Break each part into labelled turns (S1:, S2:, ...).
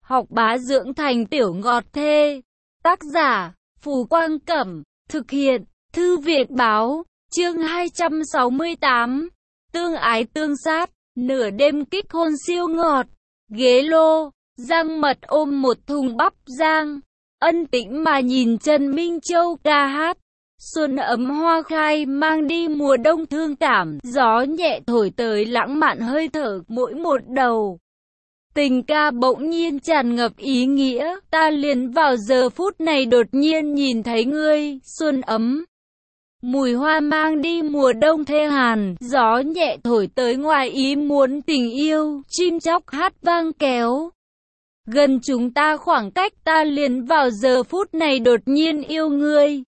S1: học bá dưỡng thành tiểu ngọt thê. Tác giả, Phù Quang Cẩm. Thực hiện, Thư viện Báo. Chương 268. Tương ái tương sát, nửa đêm kích hôn siêu ngọt. Ghế lô, Giang Mật ôm một thùng bắp rang, ân tĩnh mà nhìn Trần Minh Châu ca hát. Xuân ấm hoa khai mang đi mùa đông thương cảm, gió nhẹ thổi tới lãng mạn hơi thở mỗi một đầu. Tình ca bỗng nhiên tràn ngập ý nghĩa, ta liền vào giờ phút này đột nhiên nhìn thấy ngươi, xuân ấm. Mùi hoa mang đi mùa đông thê hàn, gió nhẹ thổi tới ngoài ý muốn tình yêu, chim chóc hát vang kéo. Gần chúng ta khoảng cách ta liền vào giờ phút này đột nhiên yêu ngươi.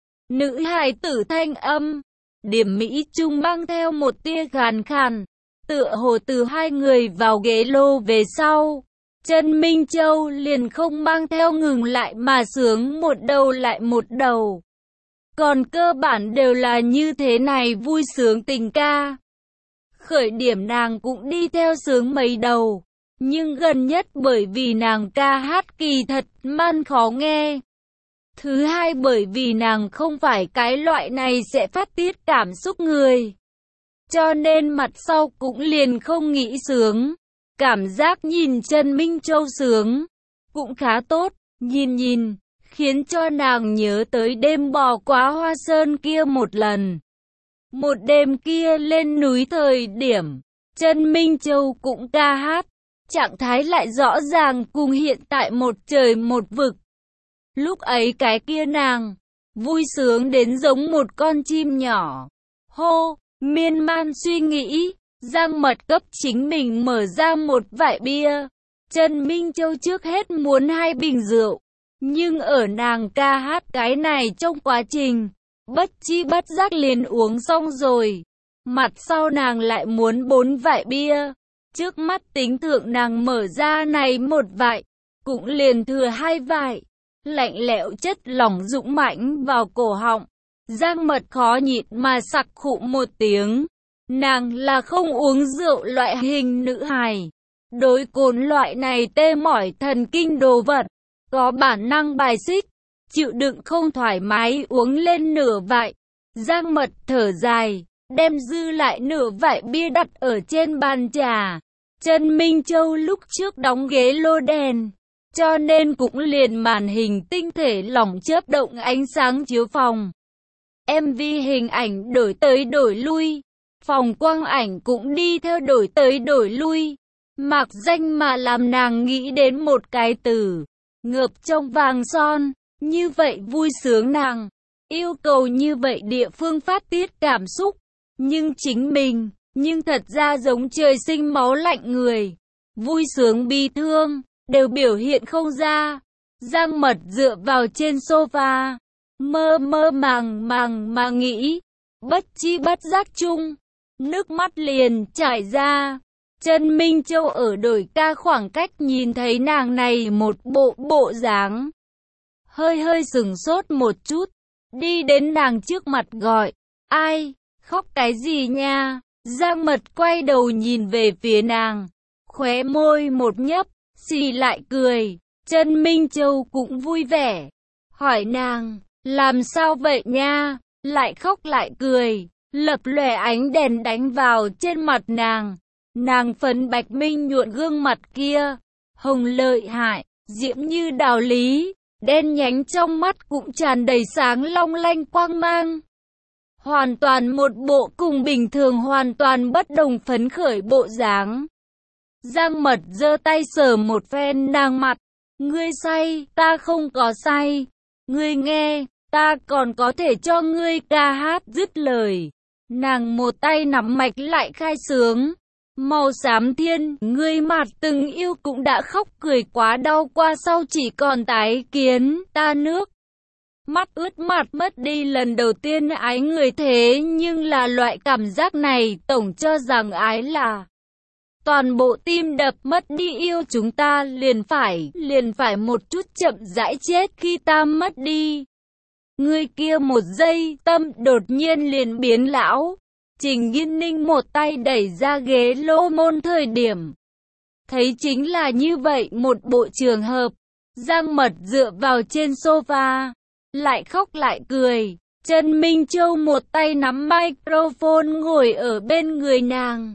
S1: Nữ hài tử thanh âm, điểm mỹ trung mang theo một tia khàn khàn, tựa hồ từ hai người vào ghế lô về sau. Trần Minh Châu liền không mang theo ngừng lại mà sướng một đầu lại một đầu. Còn cơ bản đều là như thế này vui sướng tình ca. Khởi điểm nàng cũng đi theo sướng mấy đầu, nhưng gần nhất bởi vì nàng ca hát kỳ thật man khó nghe. Thứ hai bởi vì nàng không phải cái loại này sẽ phát tiết cảm xúc người. Cho nên mặt sau cũng liền không nghĩ sướng. Cảm giác nhìn Trần Minh Châu sướng cũng khá tốt, nhìn khiến cho nàng nhớ tới đêm bò quá Hoa Sơn kia một lần. Một đêm kia lên núi thời điểm, Trần Minh Châu cũng ca hát, trạng thái lại rõ ràng cùng hiện tại một trời một vực. Lúc ấy cái kia nàng, vui sướng đến giống một con chim nhỏ. Hô, miên man suy nghĩ, Giang Mật cấp chính mình mở ra một vại bia. Trần Minh Châu trước hết muốn 2 bình rượu. Nhưng ở nàng ca hát cái này trong quá trình, bất chi bất giác liền uống xong rồi. Mặt sau nàng lại muốn 4 vại bia. Trước mắt tính thượng nàng mở ra này một vại, cũng liền thừa 2 vại. Lạnh lẽo chất lỏng dũng mãnh vào cổ họng. Giang Mật khó nhịn mà sặc khụ một tiếng. Nàng là không uống rượu loại hình nữ hài. Đối cồn loại này tê mỏi thần kinh đồ vật, có bản năng bài xích, chịu đựng không thoải mái uống lên nửa vại. Giang Mật thở dài, đem dư lại nửa vại bia đặt ở trên bàn trà. Trần Minh Châu lúc trước đóng ghế lô đèn, cho nên cũng liền màn hình tinh thể lỏng chớp động ánh sáng chiếu phòng. MV hình ảnh đổi tới đổi lui, phòng quang ảnh cũng đi theo đổi tới đổi lui. Mạc danh mà làm nàng nghĩ đến một cái từ, ngập trong vàng son, như vậy vui sướng nàng, yêu cầu như vậy địa phương phát tiết cảm xúc, nhưng chính mình, nhưng thật ra giống trời sinh máu lạnh người, vui sướng bi thương, đều biểu hiện không ra. Giang Mật dựa vào trên sofa, mơ màng mà nghĩ, bất chi bất giác chung, nước mắt liền chảy ra. Trần Minh Châu ở đổi ca khoảng cách nhìn thấy nàng này một bộ dáng, hơi sừng sốt một chút, đi đến nàng trước mặt gọi, ai, khóc cái gì nha? Giang Mật quay đầu nhìn về phía nàng, khóe môi một nhấp, xì lại cười. Trần Minh Châu cũng vui vẻ, hỏi nàng, làm sao vậy nha? Lại khóc lại cười, lập lòe ánh đèn đánh vào trên mặt nàng. Nàng phấn bạch minh nhuận gương mặt kia, hồng lợi hại, diễm như đào lý, đen nhánh trong mắt cũng tràn đầy sáng long lanh quang mang. Hoàn toàn một bộ cùng bình thường hoàn toàn bất đồng phấn khởi bộ dáng. Giang Mật giơ tay sờ một phen nàng mặt, ngươi say, ta không có say, ngươi nghe, ta còn có thể cho ngươi ca hát. Dứt lời, nàng một tay nắm mạch lại khai sướng. Màu xám thiên, ngươi mặt từng yêu cũng đã khóc cười quá đau qua sau chỉ còn tái kiến, ta nước mắt ướt mặt mất đi lần đầu tiên ái người, thế nhưng là loại cảm giác này tổng cho rằng ái là toàn bộ tim đập, mất đi yêu chúng ta liền phải một chút chậm rãi chết khi ta mất đi. Ngươi kia một giây tâm đột nhiên liền biến lão. Trình Nghiên Ninh một tay đẩy ra ghế lô môn thời điểm, Thấy chính là như vậy một bộ trường hợp. Giang Mật dựa vào trên sofa, lại khóc lại cười. Trần Minh Châu một tay nắm microphone ngồi ở bên người nàng,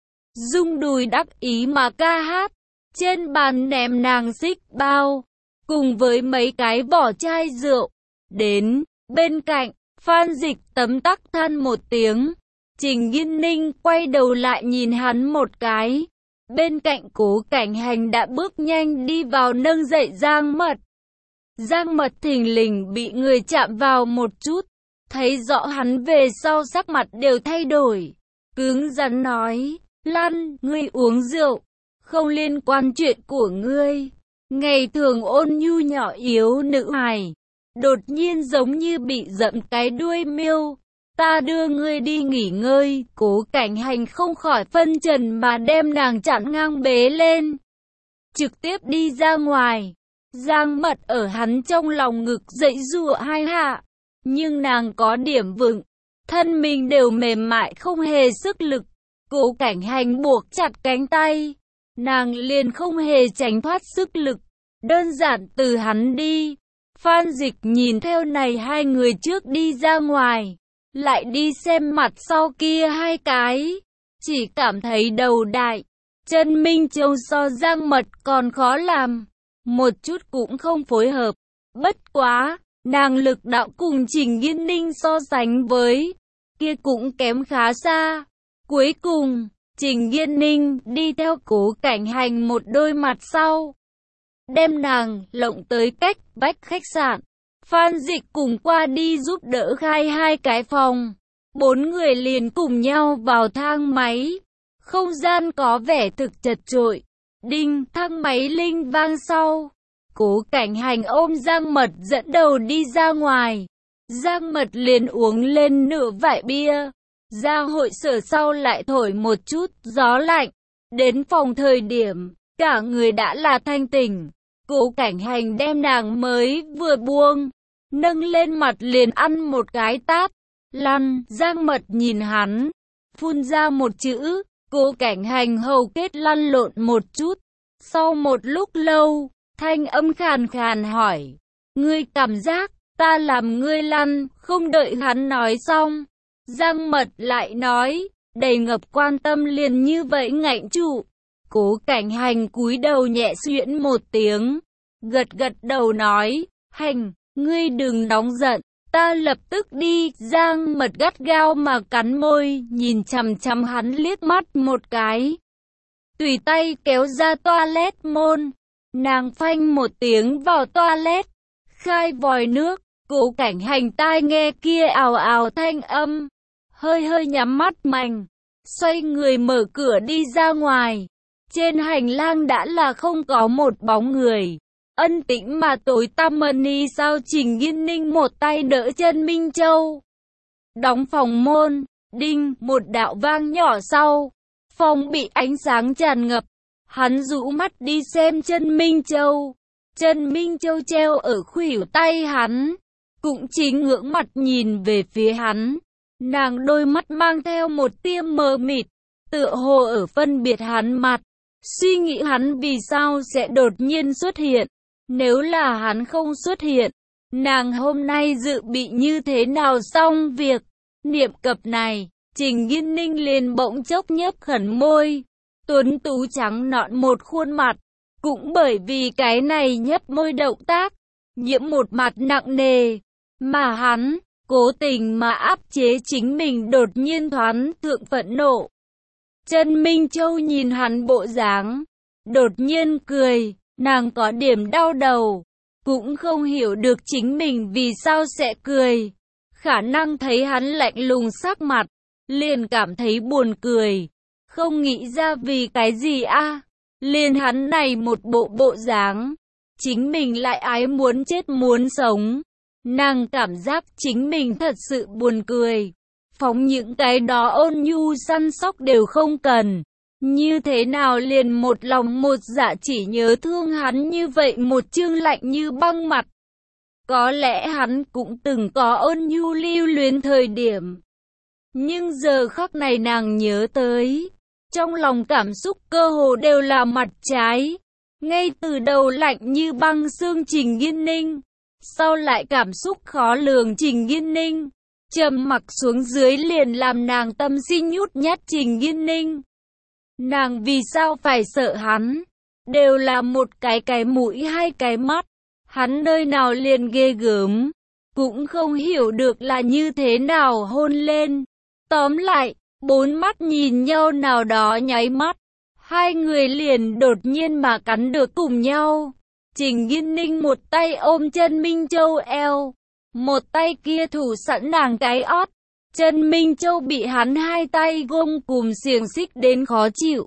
S1: rung đùi đắc ý mà ca hát. Trên bàn ném nàng xích bao, cùng với mấy cái vỏ chai rượu. Đến bên cạnh, Phan Dịch tấm tắc than một tiếng. Trình Nghiên Ninh quay đầu lại nhìn hắn một cái. Bên cạnh Cố Cảnh Hành đã bước nhanh đi vào nâng dậy Giang Mật. Giang Mật thình lình bị người chạm vào một chút, thấy rõ hắn về sau sắc mặt đều thay đổi. Cứng rắn nói, Lan, ngươi uống rượu, không liên quan chuyện của ngươi. Ngày thường ôn nhu nhỏ yếu nữ hài, đột nhiên giống như bị dẫm cái đuôi miêu. Ta đưa ngươi đi nghỉ ngơi. Cố Cảnh Hành không khỏi phân trần mà đem nàng chặn ngang bế lên, trực tiếp đi ra ngoài. Giang Mật ở hắn trong lòng ngực giãy giụa hai hạ, nhưng nàng có điểm vững, thân mình đều mềm mại không hề sức lực. Cố Cảnh Hành buộc chặt cánh tay, nàng liền không hề tránh thoát sức lực, đơn giản từ hắn đi. Phan Dịch nhìn theo này hai người trước đi ra ngoài, lại đi xem mặt sau kia hai cái, chỉ cảm thấy đầu đại. Trần Minh Châu so Giang Mật còn khó làm, một chút cũng không phối hợp. Bất quá, nàng lực đạo cùng Trình Nghiên Ninh so sánh với kia cũng kém khá xa. Cuối cùng, Trình Nghiên Ninh đi theo Cố Cảnh Hành một đôi mặt sau, đem nàng lộng tới cách vách khách sạn. Phan Dịch cùng qua đi giúp đỡ khai hai cái phòng. 4 người liền cùng nhau vào thang máy. Không gian có vẻ thực chật chội. Đinh, thang máy linh vang sau. Cố Cảnh Hành ôm Giang Mật dẫn đầu đi ra ngoài. Giang Mật liền uống lên nửa vại bia. Ra hội sở sau lại thổi một chút gió lạnh. Đến phòng thời điểm, cả người đã là thanh tỉnh. Cố Cảnh Hành đem nàng mới vừa buông, nâng lên mặt liền ăn một cái tát. Lăn. Giang Mật nhìn hắn, phun ra một chữ. Cố Cảnh Hành hầu kết lăn lộn một chút. Sau một lúc lâu, thanh âm khàn khàn hỏi, ngươi cảm giác ta làm ngươi lăn? Không đợi hắn nói xong, Giang Mật lại nói, đầy ngập quan tâm liền như vậy ngạnh trụ. Cố Cảnh Hành cúi đầu nhẹ xuyễn một tiếng, gật gật đầu nói, Hành, ngươi đừng nóng giận, ta lập tức đi. Giang Mật gắt gao mà cắn môi, nhìn chằm chằm hắn liếc mắt một cái, tùy tay kéo ra toilet môn. Nàng phanh một tiếng vào toilet, khai vòi nước. Cố Cảnh Hành tai nghe kia ào ào thanh âm, hơi hơi nhắm mắt mạnh, xoay người mở cửa đi ra ngoài. Trên hành lang đã là không có một bóng người, ân tĩnh mà tối tăm mani sao. Trình Nghiên Ninh một tay đỡ Trần Minh Châu, đóng phòng môn. Đinh, một đạo vang nhỏ sau, phòng bị ánh sáng tràn ngập. Hắn rũ mắt đi xem Trần Minh Châu. Trần Minh Châu treo ở khuỷu tay hắn, cũng chính ngưỡng mặt nhìn về phía hắn. Nàng đôi mắt mang theo một tia mờ mịt, tựa hồ ở phân biệt hắn mặt, suy nghĩ hắn vì sao sẽ đột nhiên xuất hiện. Nếu là hắn không xuất hiện, nàng hôm nay dự bị như thế nào xong việc. Niệm cập này, Trình Nghiên Ninh liền bỗng chốc nhếch khẩn môi, tuấn tú trắng nõn một khuôn mặt, cũng bởi vì cái này nhếch môi động tác, nhiễm một mặt nặng nề, mà hắn cố tình mà áp chế chính mình đột nhiên thoáng thượng phẫn nộ. Trần Minh Châu nhìn hắn bộ dáng, đột nhiên cười, nàng có điểm đau đầu, cũng không hiểu được chính mình vì sao sẽ cười. Khả năng thấy hắn lạnh lùng sắc mặt, liền cảm thấy buồn cười, không nghĩ ra vì cái gì a. Liền hắn này một bộ dáng, chính mình lại ái muốn chết muốn sống. Nàng cảm giác chính mình thật sự buồn cười. Phóng những cái đó ôn nhu săn sóc đều không cần, như thế nào liền một lòng một dạ chỉ nhớ thương hắn như vậy một chương lạnh như băng mặt. Có lẽ hắn cũng từng có ôn nhu lưu luyến thời điểm, nhưng giờ khắc này nàng nhớ tới, Trong lòng cảm xúc cơ hồ đều là mặt trái. Ngay từ đầu lạnh như băng xương Trình Nghiên Ninh, sau lại cảm xúc khó lường Trình Nghiên Ninh, trầm mặc xuống dưới liền làm nàng tâm sinh nhút nhát Trình Nghiên Ninh. Nàng vì sao phải sợ hắn? Đều là một cái mũi hai cái mắt. Hắn nơi nào liền ghê gớm. Cũng không hiểu được là như thế nào hôn lên. Tóm lại, bốn mắt nhìn nhau nào đó nháy mắt. Hai người liền đột nhiên mà cắn được cùng nhau. Trình Nghiên Ninh một tay ôm chân Minh Châu eo. Một tay kia thủ sẵn nàng cái ót. Chân Minh Châu bị hắn hai tay gông cùm xiềng xích đến khó chịu.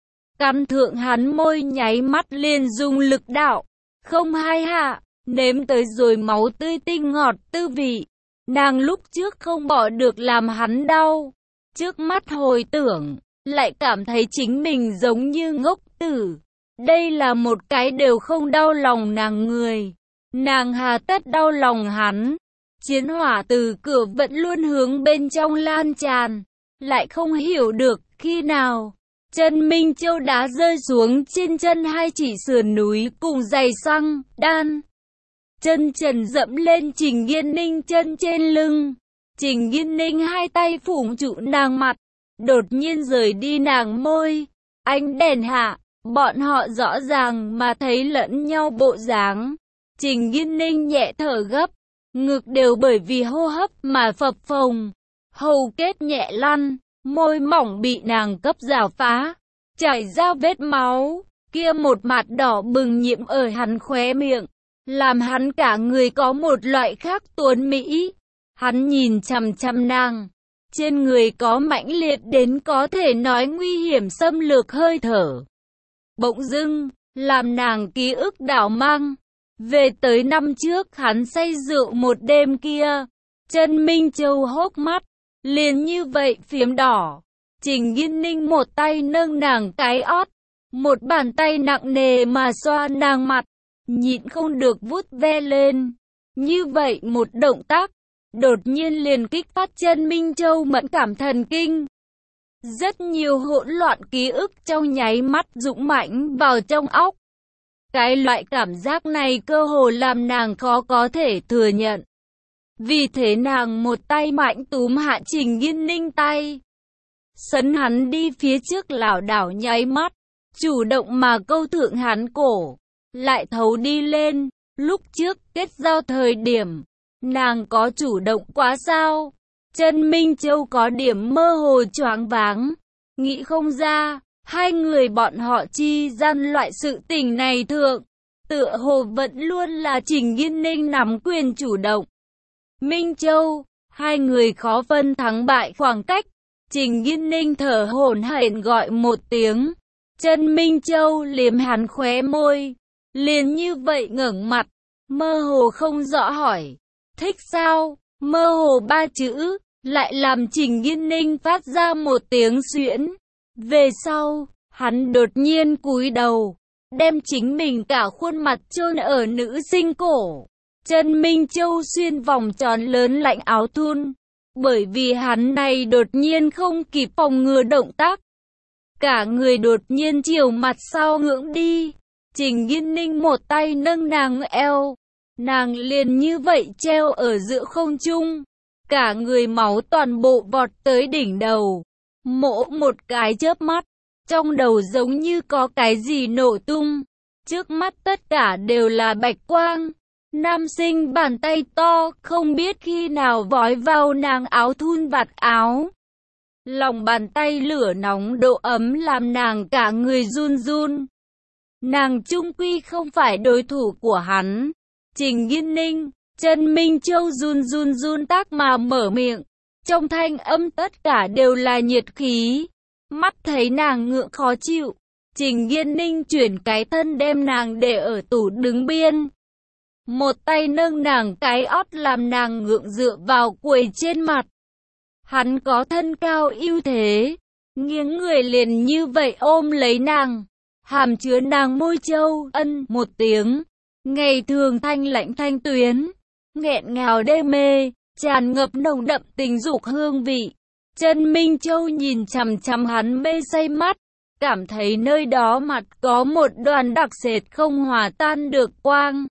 S1: Cắn thượng hắn môi nháy mắt liền dùng lực đạo. Không hai hạ, nếm tới rồi máu tươi tinh ngọt tư vị. Nàng lúc trước không bỏ được làm hắn đau. Trước mắt hồi tưởng, lại cảm thấy chính mình giống như ngốc tử. Đây là một cái đều không đau lòng nàng người. Nàng hà tất đau lòng hắn. Chiến hỏa từ cửa vẫn luôn hướng bên trong lan tràn. Lại không hiểu được khi nào chân Minh Châu đá rơi xuống trên chân hai chỉ sườn núi cùng giày xăng, đan. Chân trần dẫm lên Trình Nghiên Ninh chân trên lưng. Trình Nghiên Ninh hai tay phủ trụ nàng mặt. Đột nhiên rời đi nàng môi. Ánh đèn hạ, bọn họ rõ ràng mà thấy lẫn nhau bộ dáng. Trình Nghiên Ninh nhẹ thở gấp. Ngực đều bởi vì hô hấp mà phập phồng. Hầu kết nhẹ lăn. Môi mỏng bị nàng cấp rào phá. Chảy ra vết máu. Kia một mặt đỏ bừng nhiễm ở hắn khóe miệng. Làm hắn cả người có một loại khác tuấn mỹ. Hắn nhìn chằm chằm nàng. Trên người có mãnh liệt đến có thể nói nguy hiểm xâm lược hơi thở. Bỗng dưng, làm nàng ký ức đảo mang. Về tới năm trước hắn say rượu một đêm kia. Chân Minh Châu hốc mắt. Liền như vậy phiếm đỏ. Trình Nghiên Ninh một tay nâng nàng cái ót. Một bàn tay nặng nề mà xoa nàng mặt. Nhịn không được vuốt ve lên. Như vậy một động tác. Đột nhiên liền kích phát chân Minh Châu mẫn cảm thần kinh. Rất nhiều hỗn loạn ký ức trong nháy mắt dũng mãnh vào trong óc. Cái loại cảm giác này cơ hồ làm nàng khó có thể thừa nhận. Vì thế nàng một tay mạnh túm hạ Trình Nghiên Ninh tay. Sấn hắn đi phía trước lảo đảo nháy mắt. Chủ động mà câu thượng hắn cổ. Lại thấu đi lên. Lúc trước kết giao thời điểm. Nàng có chủ động quá sao? Chân Minh Châu có điểm mơ hồ choáng váng. Nghĩ không ra. Hai người bọn họ chi gian loại sự tình này thượng. Tựa hồ vẫn luôn là Trình Nghiên Ninh nắm quyền chủ động. Minh Châu, hai người khó phân thắng bại khoảng cách. Trình Nghiên Ninh thở hổn hển gọi một tiếng. Chân Minh Châu liếm hắn khóe môi. Liền như vậy ngẩng mặt. Mơ hồ không rõ hỏi. Thích sao? Mơ hồ ba chữ. Lại làm Trình Nghiên Ninh phát ra một tiếng xuyễn. Về sau, hắn đột nhiên cúi đầu. Đem chính mình cả khuôn mặt chôn ở nữ sinh cổ. Chân Minh Châu xuyên vòng tròn lớn lạnh áo thun. Bởi vì hắn này đột nhiên không kịp phòng ngừa động tác. Cả người đột nhiên chiều mặt sau ngưỡng đi. Trình Nghiên Ninh một tay nâng nàng eo. Nàng liền như vậy treo ở giữa không trung. Cả người máu toàn bộ vọt tới đỉnh đầu. Mỗ một cái chớp mắt. Trong đầu giống như có cái gì nổ tung. Trước mắt tất cả đều là bạch quang. Nam sinh bàn tay to không biết khi nào vói vào nàng áo thun vạt áo. Lòng bàn tay lửa nóng độ ấm làm nàng cả người run run. Nàng chung quy không phải đối thủ của hắn. Trình Nghiên Ninh, chân Minh Châu run run tác mà mở miệng. Trong thanh âm tất cả đều là nhiệt khí. Mắt thấy nàng ngượng khó chịu. Trình Nghiên Ninh chuyển cái thân đem nàng để ở tủ đứng biên. Một tay nâng nàng cái ót làm nàng ngượng dựa vào quầy trên mặt. Hắn có thân cao ưu thế. Nghiêng người liền như vậy ôm lấy nàng. Hàm chứa nàng môi châu ân một tiếng. Ngày thường thanh lãnh thanh tuyến. Nghẹn ngào đê mê. Tràn ngập nồng đậm tình dục hương vị. Trần Minh Châu nhìn chằm chằm hắn mê say mắt, cảm thấy nơi đó mặt có một đoàn đặc sệt không hòa tan được quang.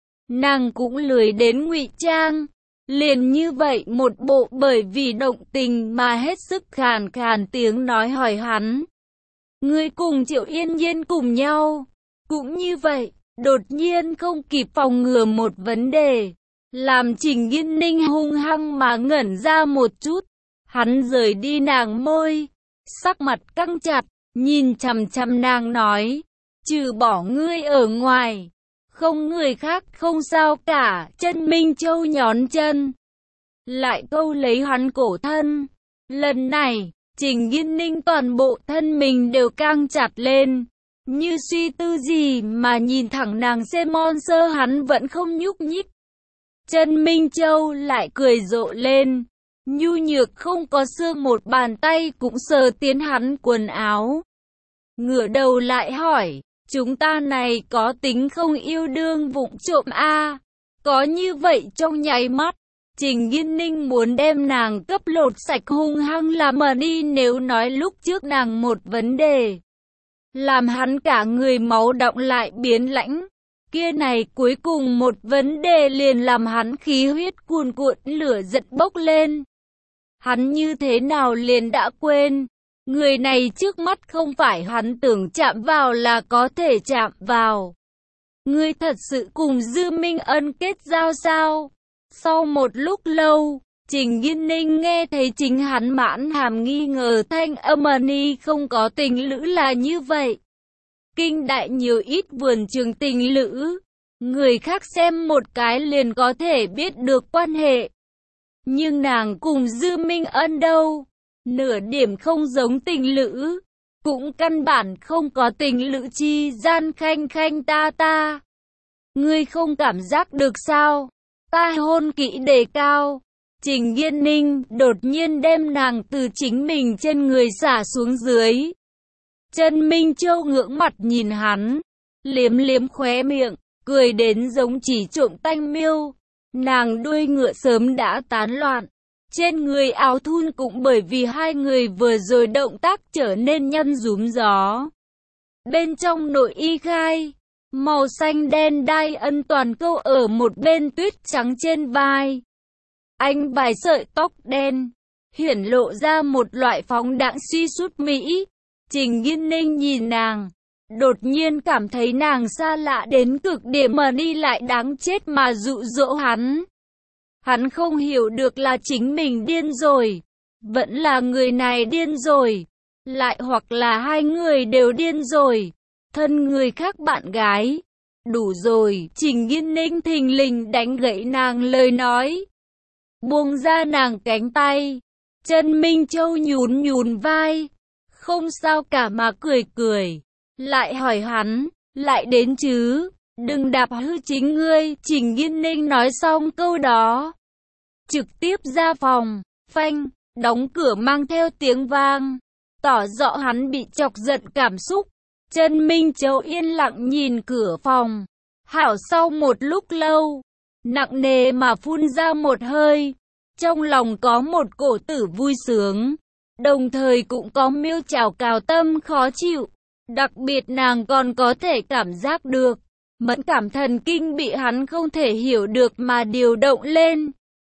S1: Nàng cũng lười đến ngụy trang, liền như vậy một bộ bởi vì động tình mà hết sức khàn khàn tiếng nói hỏi hắn. Ngươi cùng Triệu Yên Nhiên cùng nhau, cũng như vậy, đột nhiên không kịp phòng ngừa một vấn đề, làm Trình Nghiên Ninh hung hăng mà ngẩn ra một chút. Hắn rời đi nàng môi, sắc mặt căng chặt, nhìn chằm chằm nàng nói, trừ bỏ ngươi ở ngoài, không người khác không sao cả. Trần Minh Châu nhón chân, lại câu lấy hắn cổ thân. Lần này, Trình Nghiên Ninh toàn bộ thân mình đều căng chặt lên, như suy tư gì mà nhìn thẳng nàng Semon sơ hắn vẫn không nhúc nhích. Trần Minh Châu lại cười rộ lên, nhu nhược không có xương một bàn tay cũng sờ tiến hắn quần áo. Ngửa đầu lại hỏi, chúng ta này có tính không yêu đương vụng trộm a? Có như vậy trong nháy mắt, Trình Nghiên Ninh muốn đem nàng cấp lột sạch hung hăng làm mờ đi nếu nói lúc trước nàng một vấn đề, làm hắn cả người máu động lại biến lãnh. Kia này cuối cùng một vấn đề liền làm hắn khí huyết cuồn cuộn lửa giận bốc lên. Hắn như thế nào liền đã quên, người này trước mắt không phải hắn tưởng chạm vào là có thể chạm vào. Ngươi thật sự cùng Dư Minh Ân kết giao sao? Sau một lúc lâu, Trình Nghiên Ninh nghe thấy chính hắn mãn hàm nghi ngờ thanh âm ni không có tình lữ là như vậy. Kinh đại nhiều ít vườn trường tình lữ, người khác xem một cái liền có thể biết được quan hệ. Nhưng nàng cùng Dư Minh Ân đâu, nửa điểm không giống tình lữ, cũng căn bản không có tình lữ chi gian khanh khanh ta ta. Ngươi không cảm giác được sao? Ta hôn kỹ đề cao. Trình Nghiên Ninh đột nhiên đem nàng từ chính mình trên người xả xuống dưới. Trần Minh Châu ngưỡng mặt nhìn hắn, liếm liếm khóe miệng, cười đến giống chỉ trộm tanh miêu. Nàng đuôi ngựa sớm đã tán loạn, trên người áo thun cũng bởi vì hai người vừa rồi động tác trở nên nhăn rúm gió. Bên trong nội y khai, màu xanh đen đai ân toàn câu ở một bên tuyết trắng trên vai. Anh vài sợi tóc đen, hiển lộ ra một loại phóng đãng suy sút mỹ. Trình Nghiên Ninh nhìn nàng, đột nhiên cảm thấy nàng xa lạ đến cực điểm mà đi lại đáng chết mà dụ dỗ hắn. Hắn không hiểu được là chính mình điên rồi, vẫn là người này điên rồi, lại hoặc là hai người đều điên rồi, thân người khác bạn gái. Đủ rồi, Trình Nghiên Ninh thình lình đánh gãy nàng lời nói, buông ra nàng cánh tay. Trần Minh Châu nhún nhún vai, không sao cả mà cười cười, lại hỏi hắn, lại đến chứ, đừng đạp hư chính ngươi. Trình Nghiên Ninh nói xong câu đó, trực tiếp ra phòng, phanh, đóng cửa mang theo tiếng vang, tỏ rõ hắn bị chọc giận cảm xúc. Trần Minh Châu yên lặng nhìn cửa phòng, hảo sau một lúc lâu, nặng nề mà phun ra một hơi, trong lòng có một cổ tử vui sướng, đồng thời cũng có miêu trào cào tâm khó chịu. Đặc biệt nàng còn có thể cảm giác được, mẫn cảm thần kinh bị hắn không thể hiểu được mà điều động lên.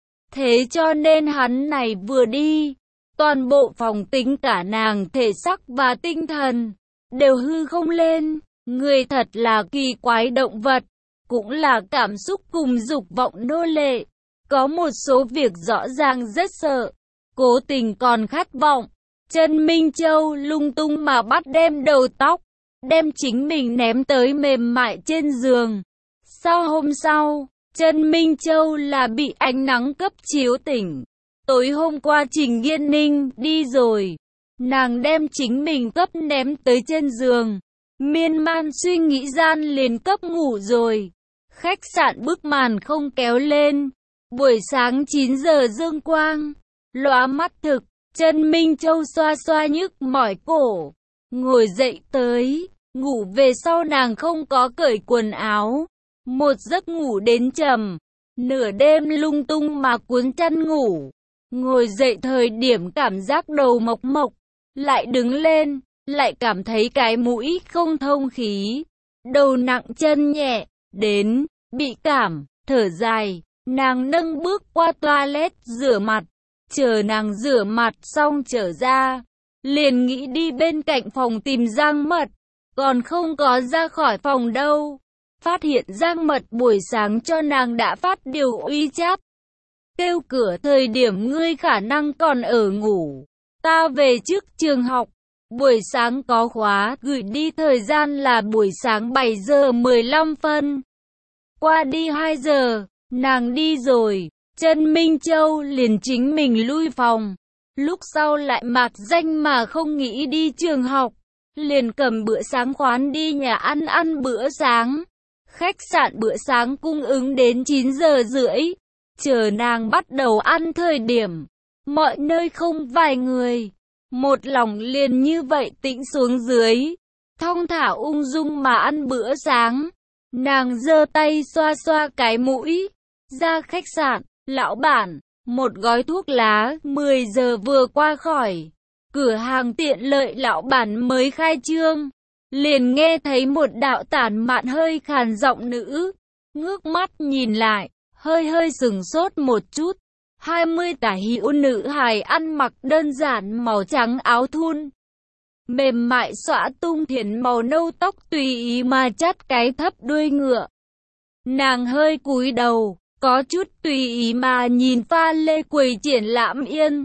S1: Thế cho nên hắn này vừa đi, toàn bộ phòng tính cả nàng thể sắc và tinh thần đều hư không lên. Người thật là kỳ quái động vật, cũng là cảm xúc cùng dục vọng nô lệ. Có một số việc rõ ràng rất sợ, cố tình còn khát vọng. Trần Minh Châu lung tung mà bắt đem đầu tóc, đem chính mình ném tới mềm mại trên giường. Sau hôm sau, Trần Minh Châu là bị ánh nắng cấp chiếu tỉnh. Tối hôm qua Trình Nghiên Ninh đi rồi, nàng đem chính mình cấp ném tới trên giường, miên man suy nghĩ gian liền cấp ngủ rồi. Khách sạn bức màn không kéo lên, buổi sáng 9 giờ dương quang, lóa mắt thực. Trần Minh Châu xoa xoa nhức mỏi cổ, ngồi dậy tới, ngủ về sau nàng không có cởi quần áo, một giấc ngủ đến trầm, nửa đêm lung tung mà cuốn chăn ngủ. Ngồi dậy thời điểm cảm giác đầu mộc mộc, lại đứng lên, lại cảm thấy cái mũi không thông khí, đầu nặng chân nhẹ, đến, bị cảm, thở dài, nàng nâng bước qua toilet rửa mặt, chờ nàng rửa mặt xong trở ra, liền nghĩ đi bên cạnh phòng tìm Giang Mật, còn không có ra khỏi phòng đâu, phát hiện Giang Mật buổi sáng cho nàng đã phát điều WeChat, kêu cửa thời điểm ngươi khả năng còn ở ngủ, ta về trước trường học. Buổi sáng có khóa, gửi đi thời gian là buổi sáng 7 giờ 15 phân. Qua đi 2 giờ, nàng đi rồi, Trần Minh Châu liền chính mình lui phòng. Lúc sau lại mạc danh mà không nghĩ đi trường học, liền cầm bữa sáng khoán đi nhà ăn bữa sáng. Khách sạn bữa sáng cung ứng đến 9 giờ rưỡi. Chờ nàng bắt đầu ăn thời điểm, mọi nơi không vài người. Một lòng liền như vậy tĩnh xuống dưới, thong thả ung dung mà ăn bữa sáng. Nàng giơ tay xoa xoa cái mũi, ra khách sạn, lão bản, một gói thuốc lá, 10 giờ vừa qua khỏi. Cửa hàng tiện lợi lão bản mới khai trương, liền nghe thấy một đạo tản mạn hơi khàn giọng nữ, ngước mắt nhìn lại, hơi sửng sốt một chút. 20 tả hữu nữ hài ăn mặc đơn giản màu trắng áo thun, mềm mại xõa tung thiển màu nâu tóc tùy ý mà chắt cái thấp đuôi ngựa. Nàng hơi cúi đầu, có chút tùy ý mà nhìn pha lê quầy triển lãm Yên.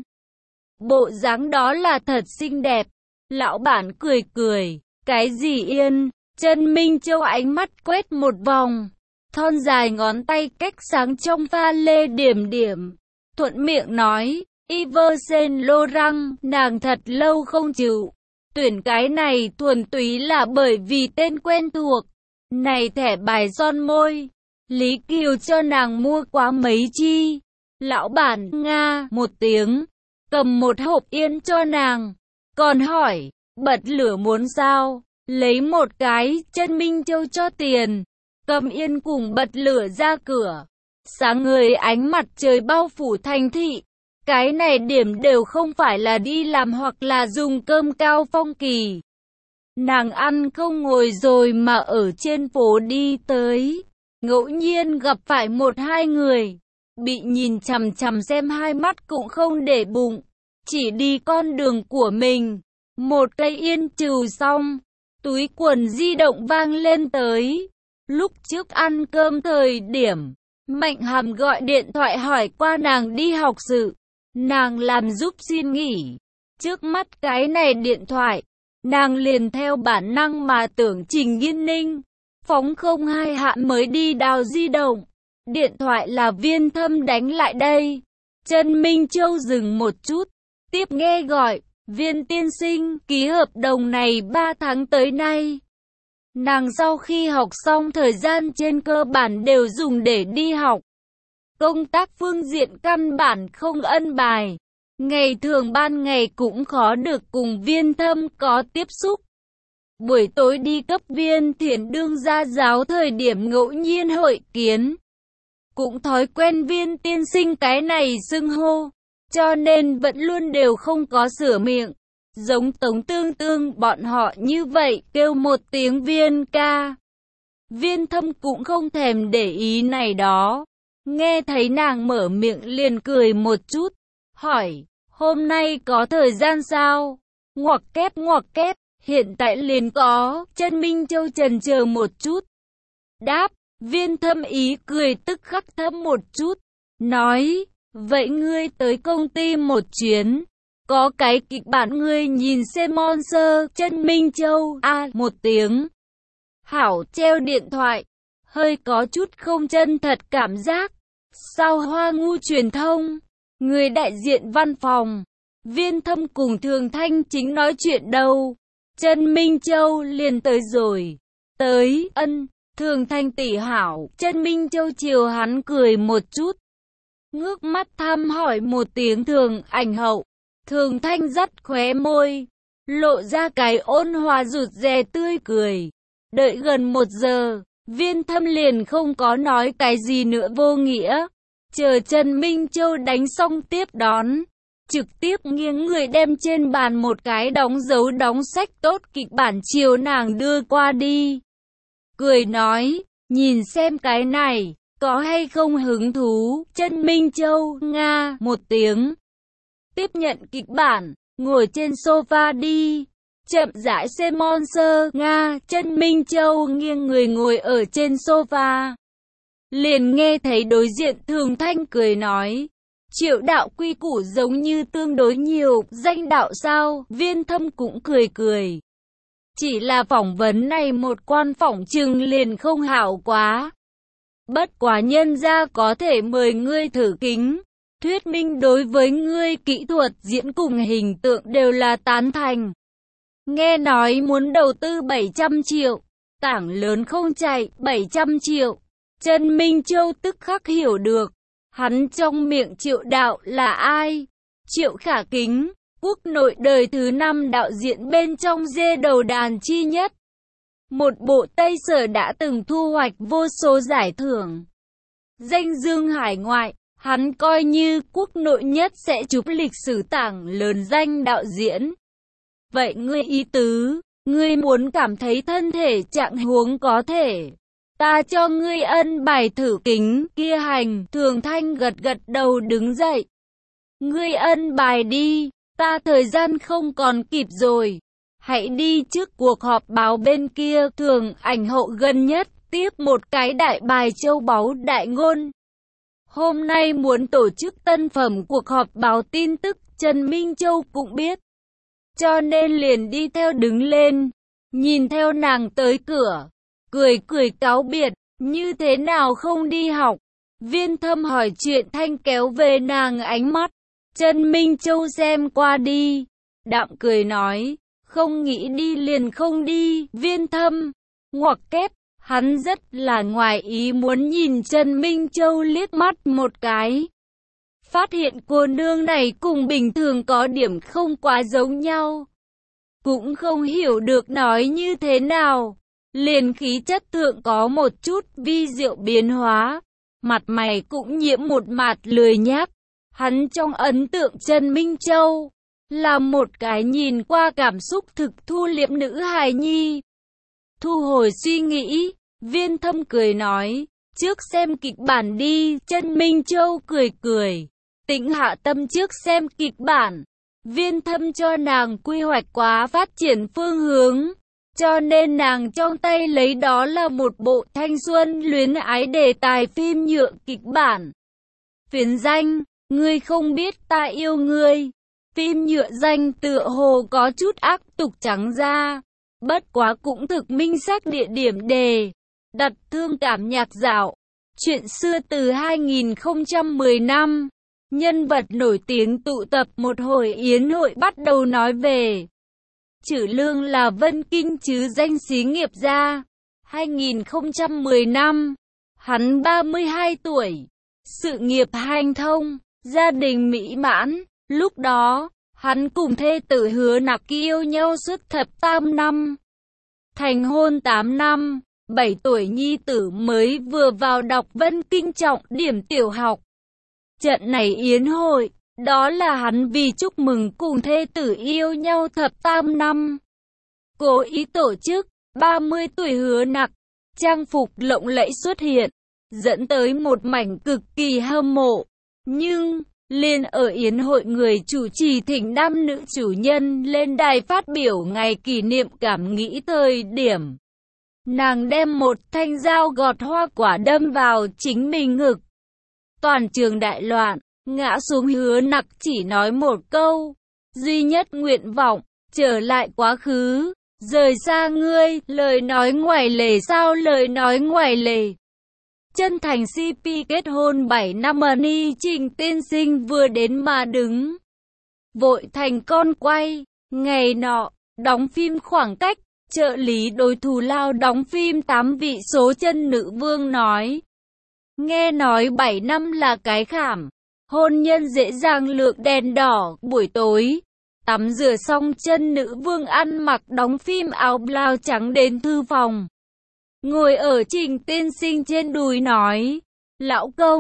S1: Bộ dáng đó là thật xinh đẹp. Lão bản cười cười, cái gì Yên? Trần Minh Châu ánh mắt quét một vòng, thon dài ngón tay cách sáng trong pha lê điểm điểm. Thuận miệng nói, Yves Saint Laurent, nàng thật lâu không chịu. Tuyển cái này thuần túy là bởi vì tên quen thuộc. Này thẻ bài son môi, Lý Kiều cho nàng mua quá mấy chi. Lão bản Nga một tiếng, cầm một hộp Yên cho nàng. Còn hỏi, bật lửa muốn sao? Lấy một cái, Trần Minh Châu cho tiền. Cầm Yên cùng bật lửa ra cửa. Sáng ngời ánh mặt trời bao phủ thành thị. Cái này điểm đều không phải là đi làm hoặc là dùng cơm cao phong kỳ. Nàng ăn không ngồi rồi mà ở trên phố đi tới. Ngẫu nhiên gặp phải một hai người. Bị nhìn chằm chằm xem hai mắt cũng không để bụng. Chỉ đi con đường của mình. Một cây Yên trừ xong. Túi quần di động vang lên tới. Lúc trước ăn cơm thời điểm, Mạnh Hàm gọi điện thoại hỏi qua nàng đi học sự. Nàng làm giúp xin nghỉ. Trước mắt cái này điện thoại, nàng liền theo bản năng mà tưởng Trình Nghiên Ninh. Phóng không hai hạ mới đi đào di động. Điện thoại là Viên Thâm đánh lại đây. Trần Minh Châu dừng một chút, tiếp nghe gọi, Viên tiên sinh, ký hợp đồng này 3 tháng tới nay. Nàng sau khi học xong thời gian trên cơ bản đều dùng để đi học. Công tác phương diện căn bản không ân bài. Ngày thường ban ngày cũng khó được cùng Viên Thâm có tiếp xúc. Buổi tối đi cấp Viên Thiển đương gia giáo thời điểm ngẫu nhiên hội kiến. Cũng thói quen Viên tiên sinh cái này xưng hô, cho nên vẫn luôn đều không có sửa miệng. Giống Tống Tương Tương bọn họ như vậy kêu một tiếng Viên ca. Viên Thâm cũng không thèm để ý này đó. Nghe thấy nàng mở miệng liền cười một chút. Hỏi, hôm nay có thời gian sao? Ngoặc kép, hiện tại liền có. Trần Minh Châu chần chờ một chút. Đáp, Viên Thâm ý cười tức khắc thấm một chút. Nói, vậy ngươi tới công ty một chuyến. Có cái kịch bản ngươi nhìn xem Monster. Trần Minh Châu một tiếng. Hảo treo điện thoại. Hơi có chút không chân thật cảm giác. Sao Hoa Ngu truyền thông, người đại diện văn phòng, Viên Thâm cùng Thường Thanh chính nói chuyện đâu. Trần Minh Châu liền tới rồi. Tới, Thường Thanh tỷ hảo. Trần Minh Châu chiều hắn cười một chút. Ngước mắt thăm hỏi một tiếng Thường Ảnh Hậu. Thường Thanh dắt khóe môi, lộ ra cái ôn hòa rụt rè tươi cười. Đợi gần 1 giờ, Viên Thâm liền không có nói cái gì nữa vô nghĩa. chờ Trần Minh Châu đánh xong tiếp đón. Trực tiếp nghiêng người đem trên bàn một cái đóng dấu đóng sách tốt kịch bản chiều nàng đưa qua đi. Cười nói, nhìn xem cái này, có hay không hứng thú? Trần Minh Châu, nga, một tiếng. Tiếp nhận kịch bản, ngồi trên sofa đi. Chậm rãi xem Monster, nga, Trần Minh Châu nghiêng người ngồi ở trên sofa. Liền nghe thấy đối diện Thường Thanh cười nói, Triệu đạo quy củ giống như tương đối nhiều, danh đạo sao? Viên Thâm cũng cười cười. Chỉ là phỏng vấn này một quan phỏng chừng liền không hảo quá. Bất quá nhân gia có thể mời ngươi thử kính. Thuyết minh đối với ngươi kỹ thuật diễn cùng hình tượng đều là tán thành. Nghe nói muốn đầu tư 700 triệu. Tảng lớn không chạy, 700 triệu. Trần Minh Châu tức khắc hiểu được. Hắn trong miệng Triệu đạo là ai? Triệu Khả Kính, quốc nội đời thứ 5 đạo diễn bên trong dê đầu đàn chi nhất. Một bộ Tây Sở đã từng thu hoạch vô số giải thưởng. Danh dương hải ngoại, hắn coi như quốc nội nhất sẽ chụp lịch sử tảng lớn danh đạo diễn. Vậy ngươi ý tứ, ngươi muốn cảm thấy thân thể trạng huống có thể. Ta cho ngươi ân bài thử kính, kia hành, Thường Thanh gật gật đầu đứng dậy. Ngươi ân bài đi, ta thời gian không còn kịp rồi. Hãy đi trước cuộc họp báo bên kia, Thường ảnh hậu gần nhất, tiếp một cái đại bài châu báu đại ngôn. Hôm nay muốn tổ chức tân phẩm cuộc họp báo tin tức, Trần Minh Châu cũng biết. Cho nên liền đi theo đứng lên, nhìn theo nàng tới cửa. Cười cáo biệt, như thế nào không đi học? Viên Thâm hỏi chuyện Thanh kéo về nàng ánh mắt. Trần Minh Châu xem qua đi. Đạm cười nói, không nghĩ đi liền không đi. Viên Thâm, ngoặc kép, hắn rất là ngoài ý muốn nhìn Trần Minh Châu liếc mắt một cái. Phát hiện cô nương này cùng bình thường có điểm không quá giống nhau. Cũng không hiểu được nói như thế nào. Liền khí chất thượng có một chút vi diệu biến hóa, mặt mày cũng nhiễm một mạt lười nhác. Hắn trong ấn tượng Trần Minh Châu là một cái nhìn qua cảm xúc thực thu liễm nữ hài nhi. Thu hồi suy nghĩ, Viên Thâm cười nói, trước xem kịch bản đi. Trần Minh Châu cười, tĩnh hạ tâm trước xem kịch bản. Viên Thâm cho nàng quy hoạch quá phát triển phương hướng. Cho nên nàng trong tay lấy đó là một bộ thanh xuân luyến ái đề tài phim nhựa kịch bản. Phiến danh, ngươi không biết ta yêu ngươi. Phim nhựa danh tựa hồ có chút ác tục trắng ra. Bất quá cũng thực minh xác địa điểm đề. Đặt thương cảm nhạc dạo. Chuyện xưa từ 2010 năm. Nhân vật nổi tiếng tụ tập một hồi yến hội bắt đầu nói về. Chử Lương là Vân Kinh chứ danh xí nghiệp gia. 2010 năm, hắn 32 tuổi, sự nghiệp hanh thông, gia đình mỹ mãn. Lúc đó, hắn cùng thê tử Hứa Nặc yêu nhau suốt thập tam năm. Thành hôn 8 năm, 7 tuổi nhi tử mới vừa vào đọc Vân Kinh trọng điểm tiểu học. Trận này yến hội, đó là hắn vì chúc mừng cùng thê tử yêu nhau thập tam năm. Cố ý tổ chức, 30 tuổi Hứa Nặc, trang phục lộng lẫy xuất hiện, dẫn tới một mảnh cực kỳ hâm mộ. Nhưng, liền ở yến hội người chủ trì thỉnh nam nữ chủ nhân lên đài phát biểu ngày kỷ niệm cảm nghĩ thời điểm. Nàng đem một thanh dao gọt hoa quả đâm vào chính mình ngực. Toàn trường đại loạn. Ngã xuống. Hứa Nặc chỉ nói một câu, duy nhất nguyện vọng, trở lại quá khứ, rời xa ngươi. Lời nói ngoài lề sao lời nói ngoài lề. Chân thành CP kết hôn 7 năm Ni Trình tiên sinh vừa đến mà đứng. Vội thành con quay. Ngày nọ, đóng phim khoảng cách, trợ lý đối thủ lao đóng phim 8 vị số chân nữ vương nói. Nghe nói 7 năm là cái khảm. Hôn nhân dễ dàng lược đèn đỏ. Buổi tối, tắm rửa xong chân nữ vương ăn mặc đóng phim áo blau trắng đến thư phòng. Ngồi ở Trình tiên sinh trên đùi nói, lão công,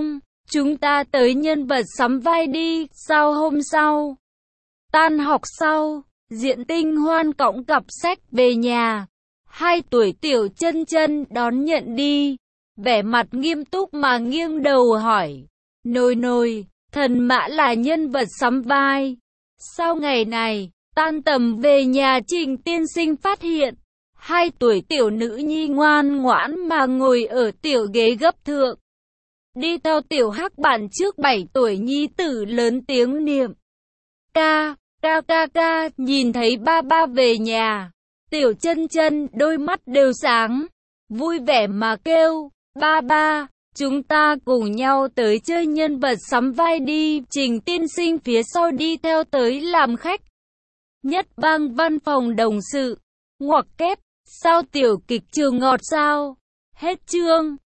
S1: chúng ta tới nhân vật sắm vai đi. Sau hôm sau, tan học sau, Diện Tinh Hoan cõng cặp sách về nhà. 2 tuổi Tiểu Chân Chân đón nhận đi, vẻ mặt nghiêm túc mà nghiêng đầu hỏi, Nồi, Thần Mã là nhân vật sắm vai. Sau ngày này, tan tầm về nhà, Trình tiên sinh phát hiện 2 tuổi tiểu nữ nhi ngoan ngoãn mà ngồi ở tiểu ghế gấp thượng. Đi theo tiểu Hắc bản trước 7 tuổi nhi tử lớn tiếng niệm. Ca, nhìn thấy ba ba về nhà. Tiểu Chân Chân đôi mắt đều sáng, vui vẻ mà kêu, ba ba, chúng ta cùng nhau tới chơi nhân vật sắm vai đi. Trình tiên sinh phía sau đi theo tới làm khách. Nhất Bang văn phòng đồng sự, ngoặc kép, sao tiểu kịch trường ngọt sao? Hết chương.